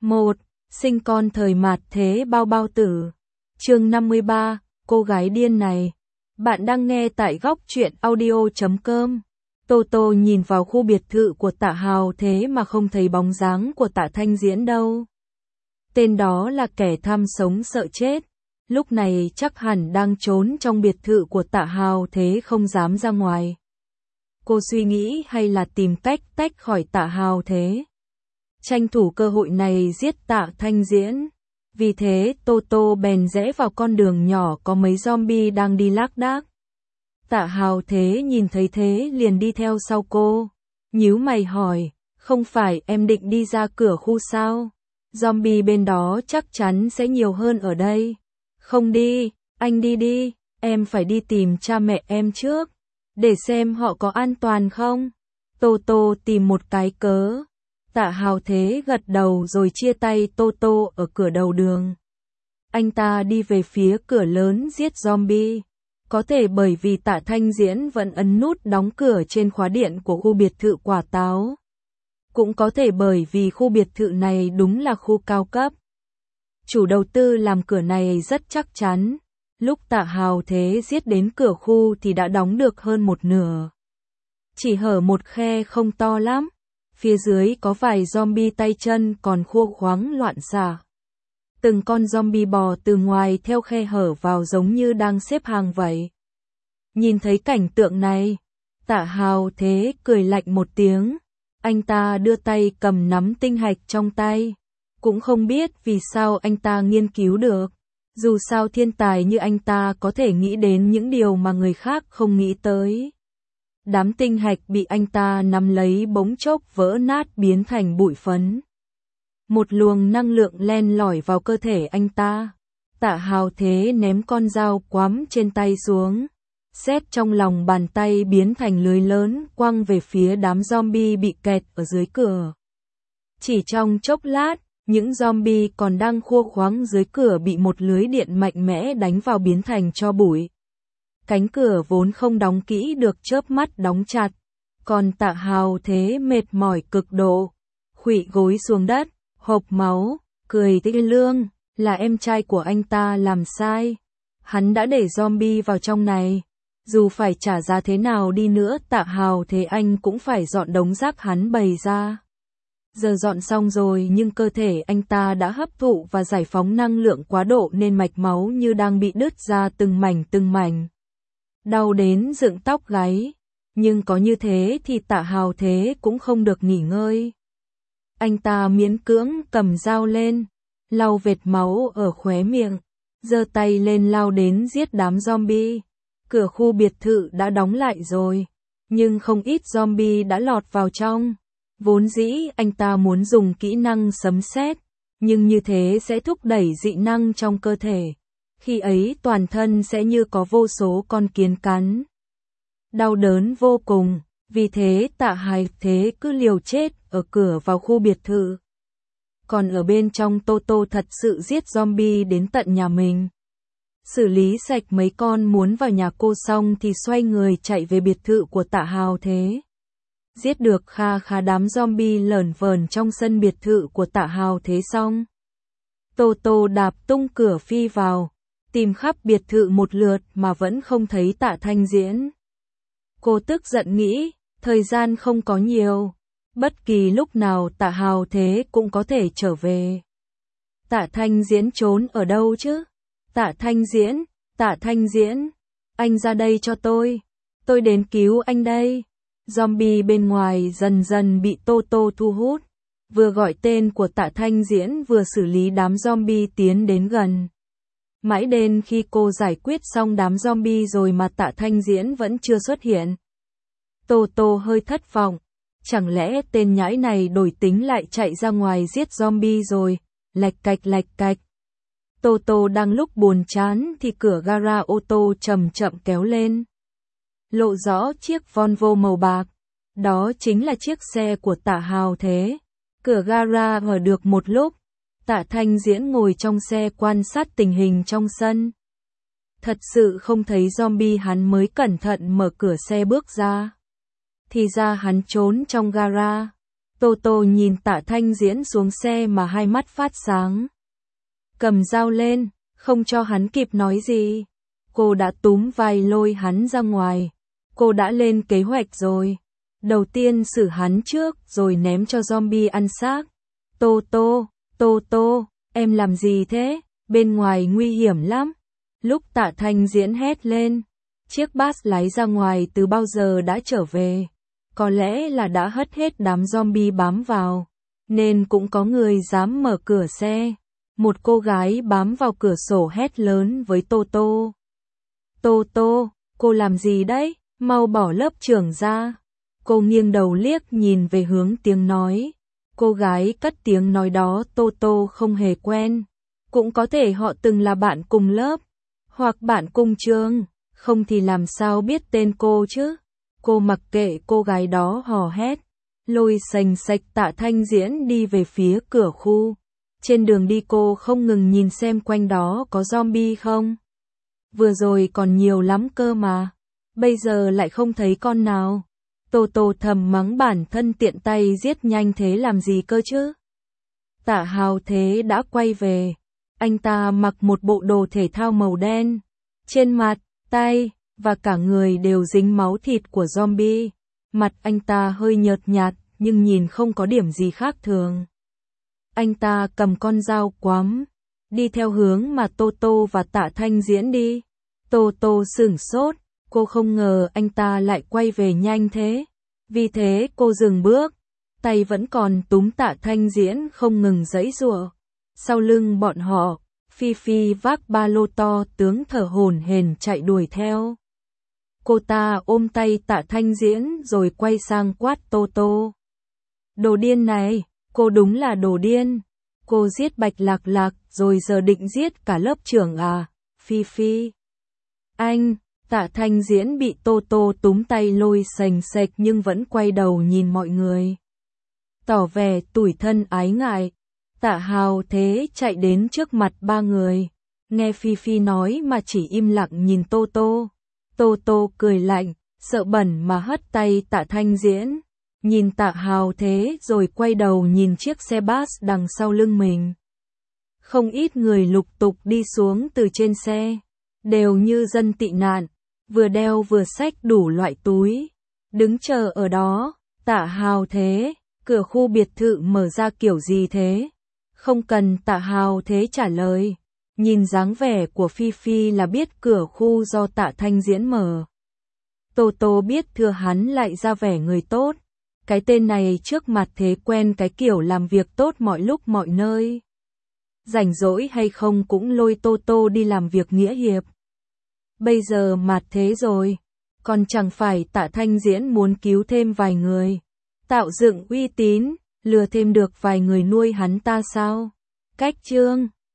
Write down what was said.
1. Sinh con thời mạt thế bao bao tử. Chương 53, cô gái điên này. Bạn đang nghe tại góc truyện audio.com. Tô Tô nhìn vào khu biệt thự của Tạ Hào thế mà không thấy bóng dáng của Tạ Thanh Diễn đâu. Tên đó là kẻ tham sống sợ chết. Lúc này chắc hẳn đang trốn trong biệt thự của Tạ Hào thế không dám ra ngoài. Cô suy nghĩ hay là tìm cách tách khỏi Tạ Hào thế. Tranh thủ cơ hội này giết Tạ Thanh Diễn. Vì thế Tô Tô bèn rẽ vào con đường nhỏ có mấy zombie đang đi lác đác. Tạ Hào thế nhìn thấy thế liền đi theo sau cô. Nhíu mày hỏi, không phải em định đi ra cửa khu sao? Zombie bên đó chắc chắn sẽ nhiều hơn ở đây. Không đi, anh đi đi, em phải đi tìm cha mẹ em trước. Để xem họ có an toàn không? Tô Tô tìm một cái cớ. Tạ Hào thế gật đầu rồi chia tay Tô Tô ở cửa đầu đường. Anh ta đi về phía cửa lớn giết zombie. Có thể bởi vì Tạ Thanh Diễn vẫn ấn nút đóng cửa trên khóa điện của khu biệt thự quả táo. Cũng có thể bởi vì khu biệt thự này đúng là khu cao cấp. Chủ đầu tư làm cửa này rất chắc chắn. Lúc Tạ Hào thế giết đến cửa khu thì đã đóng được hơn một nửa. Chỉ hở một khe không to lắm. Phía dưới có vài zombie tay chân còn khua khoáng loạn xạ. Từng con zombie bò từ ngoài theo khe hở vào giống như đang xếp hàng vậy. Nhìn thấy cảnh tượng này, Tạ Hào thế cười lạnh một tiếng. Anh ta đưa tay cầm nắm tinh hạch trong tay. Cũng không biết vì sao anh ta nghiên cứu được. Dù sao thiên tài như anh ta có thể nghĩ đến những điều mà người khác không nghĩ tới. Đám tinh hạch bị anh ta nắm lấy bỗng chốc vỡ nát biến thành bụi phấn. Một luồng năng lượng len lỏi vào cơ thể anh ta. Tạ Hào thế ném con dao quắm trên tay xuống. Sét trong lòng bàn tay biến thành lưới lớn quăng về phía đám zombie bị kẹt ở dưới cửa. Chỉ trong chốc lát, những zombie còn đang khua khoáng dưới cửa bị một lưới điện mạnh mẽ đánh vào biến thành tro bụi. Cánh cửa vốn không đóng kỹ được chớp mắt đóng chặt. Còn Tạ Hào thế mệt mỏi cực độ. Khuỵu gối xuống đất, hộc máu, cười thê lương, là em trai của anh ta làm sai. Hắn đã để zombie vào trong này. Dù phải trả giá thế nào đi nữa Tạ Hào thế anh cũng phải dọn đống rác hắn bày ra. Giờ dọn xong rồi nhưng cơ thể anh ta đã hấp thụ và giải phóng năng lượng quá độ nên mạch máu như đang bị đứt ra từng mảnh. Đau đến dựng tóc gáy. Nhưng có như thế thì Tạ Hào thế cũng không được nghỉ ngơi. Anh ta miễn cưỡng cầm dao lên, lau vệt máu ở khóe miệng, giơ tay lên lao đến giết đám zombie. Cửa khu biệt thự đã đóng lại rồi, nhưng không ít zombie đã lọt vào trong. Vốn dĩ anh ta muốn dùng kỹ năng sấm sét, nhưng như thế sẽ thúc đẩy dị năng trong cơ thể. Khi ấy toàn thân sẽ như có vô số con kiến cắn. Đau đớn vô cùng, vì thế Tạ Hào thế cứ liều chết ở cửa vào khu biệt thự. Còn ở bên trong Tô Tô thật sự giết zombie đến tận nhà mình. Xử lý sạch mấy con muốn vào nhà cô xong thì xoay người chạy về biệt thự của Tạ Hào thế. Giết được khá đám zombie lởn vởn trong sân biệt thự của Tạ Hào thế xong. Tô Tô đạp tung cửa phi vào, tìm khắp biệt thự một lượt mà vẫn không thấy Tạ Thanh Diễn. Cô tức giận nghĩ, thời gian không có nhiều, bất kỳ lúc nào Tạ Hào thế cũng có thể trở về. Tạ Thanh Diễn trốn ở đâu chứ? Tạ Thanh Diễn, anh ra đây cho tôi đến cứu anh đây. Zombie bên ngoài dần dần bị Tô Tô thu hút, vừa gọi tên của Tạ Thanh Diễn vừa xử lý đám zombie tiến đến gần. Mãi đến khi cô giải quyết xong đám zombie rồi mà Tạ Thanh Diễn vẫn chưa xuất hiện. Tô Tô hơi thất vọng, chẳng lẽ tên nhãi này đổi tính lại chạy ra ngoài giết zombie rồi, lạch cạch. Tô Tô đang lúc buồn chán thì cửa gara ô tô chậm kéo lên. Lộ rõ chiếc Volvo màu bạc, đó chính là chiếc xe của Tạ Hào thế. Cửa gara mở được một lúc, Tạ Thanh Diễn ngồi trong xe quan sát tình hình trong sân. Thật sự không thấy zombie hắn mới cẩn thận mở cửa xe bước ra. Thì ra hắn trốn trong gara. Tô Tô nhìn Tạ Thanh Diễn xuống xe mà hai mắt phát sáng. Cầm dao lên, không cho hắn kịp nói gì. Cô đã túm vai lôi hắn ra ngoài. Cô đã lên kế hoạch rồi. Đầu tiên xử hắn trước rồi ném cho zombie ăn xác. Tô Tô, Tô Tô, em làm gì thế? Bên ngoài nguy hiểm lắm. Lúc Tạ Thanh Diễn hét lên, chiếc bus lái ra ngoài từ bao giờ đã trở về. Có lẽ là đã hất hết đám zombie bám vào, nên cũng có người dám mở cửa xe. Một cô gái bám vào cửa sổ hét lớn với Tô Tô. Tô Tô, cô làm gì đấy? Mau bỏ lớp trưởng ra. Cô nghiêng đầu liếc nhìn về hướng tiếng nói. Cô gái cất tiếng nói đó Tô Tô không hề quen. Cũng có thể họ từng là bạn cùng lớp, hoặc bạn cùng trường, không thì làm sao biết tên cô chứ. Cô mặc kệ cô gái đó hò hét, lôi sành sạch Tạ Thanh Diễn đi về phía cửa khu. Trên đường đi cô không ngừng nhìn xem quanh đó có zombie không. Vừa rồi còn nhiều lắm cơ mà, bây giờ lại không thấy con nào. Tô Tô thầm mắng bản thân tiện tay giết nhanh thế làm gì cơ chứ. Tạ Hào Thế đã quay về. Anh ta mặc một bộ đồ thể thao màu đen. Trên mặt, tay và cả người đều dính máu thịt của zombie. Mặt anh ta hơi nhợt nhạt nhưng nhìn không có điểm gì khác thường. Anh ta cầm con dao quắm, đi theo hướng mà Tô Tô và Tạ Thanh Diễn đi. Tô Tô sửng sốt, cô không ngờ anh ta lại quay về nhanh thế. Vì thế cô dừng bước, tay vẫn còn túm Tạ Thanh Diễn không ngừng giãy giụa. Sau lưng bọn họ, Phi Phi vác ba lô to tướng thở hổn hển chạy đuổi theo. Cô ta ôm tay Tạ Thanh Diễn rồi quay sang quát Tô Tô. Đồ điên này, cô đúng là đồ điên. Cô giết Bạch Lạc Lạc rồi giờ định giết cả lớp trưởng à, Phi Phi. Anh, Tạ Thanh Diễn bị Tô Tô túm tay lôi sành sạch nhưng vẫn quay đầu nhìn mọi người. Tỏ vẻ tủi thân ái ngại. Tạ Hào Thế chạy đến trước mặt ba người. Nghe Phi Phi nói mà chỉ im lặng nhìn Tô Tô. Tô Tô cười lạnh, sợ bẩn mà hất tay Tạ Thanh Diễn. Nhìn Tạ Hào Thế rồi quay đầu nhìn chiếc xe bus đằng sau lưng mình. Không ít người lục tục đi xuống từ trên xe. Đều như dân tị nạn, vừa đeo vừa xách đủ loại túi. Đứng chờ ở đó, Tạ Hào Thế, cửa khu biệt thự mở ra kiểu gì thế? Không cần Tạ Hào Thế trả lời. Nhìn dáng vẻ của Phi Phi là biết cửa khu do Tạ Thanh Diễn mở. Tô Tô biết thừa hắn lại ra vẻ người tốt. Cái tên này trước mặt thế quen cái kiểu làm việc tốt mọi lúc mọi nơi. Rảnh rỗi hay không cũng lôi Tô Tô đi làm việc nghĩa hiệp. Bây giờ mặt thế rồi, còn chẳng phải Tạ Thanh Diễn muốn cứu thêm vài người, tạo dựng uy tín, lừa thêm được vài người nuôi hắn ta sao? Cách chương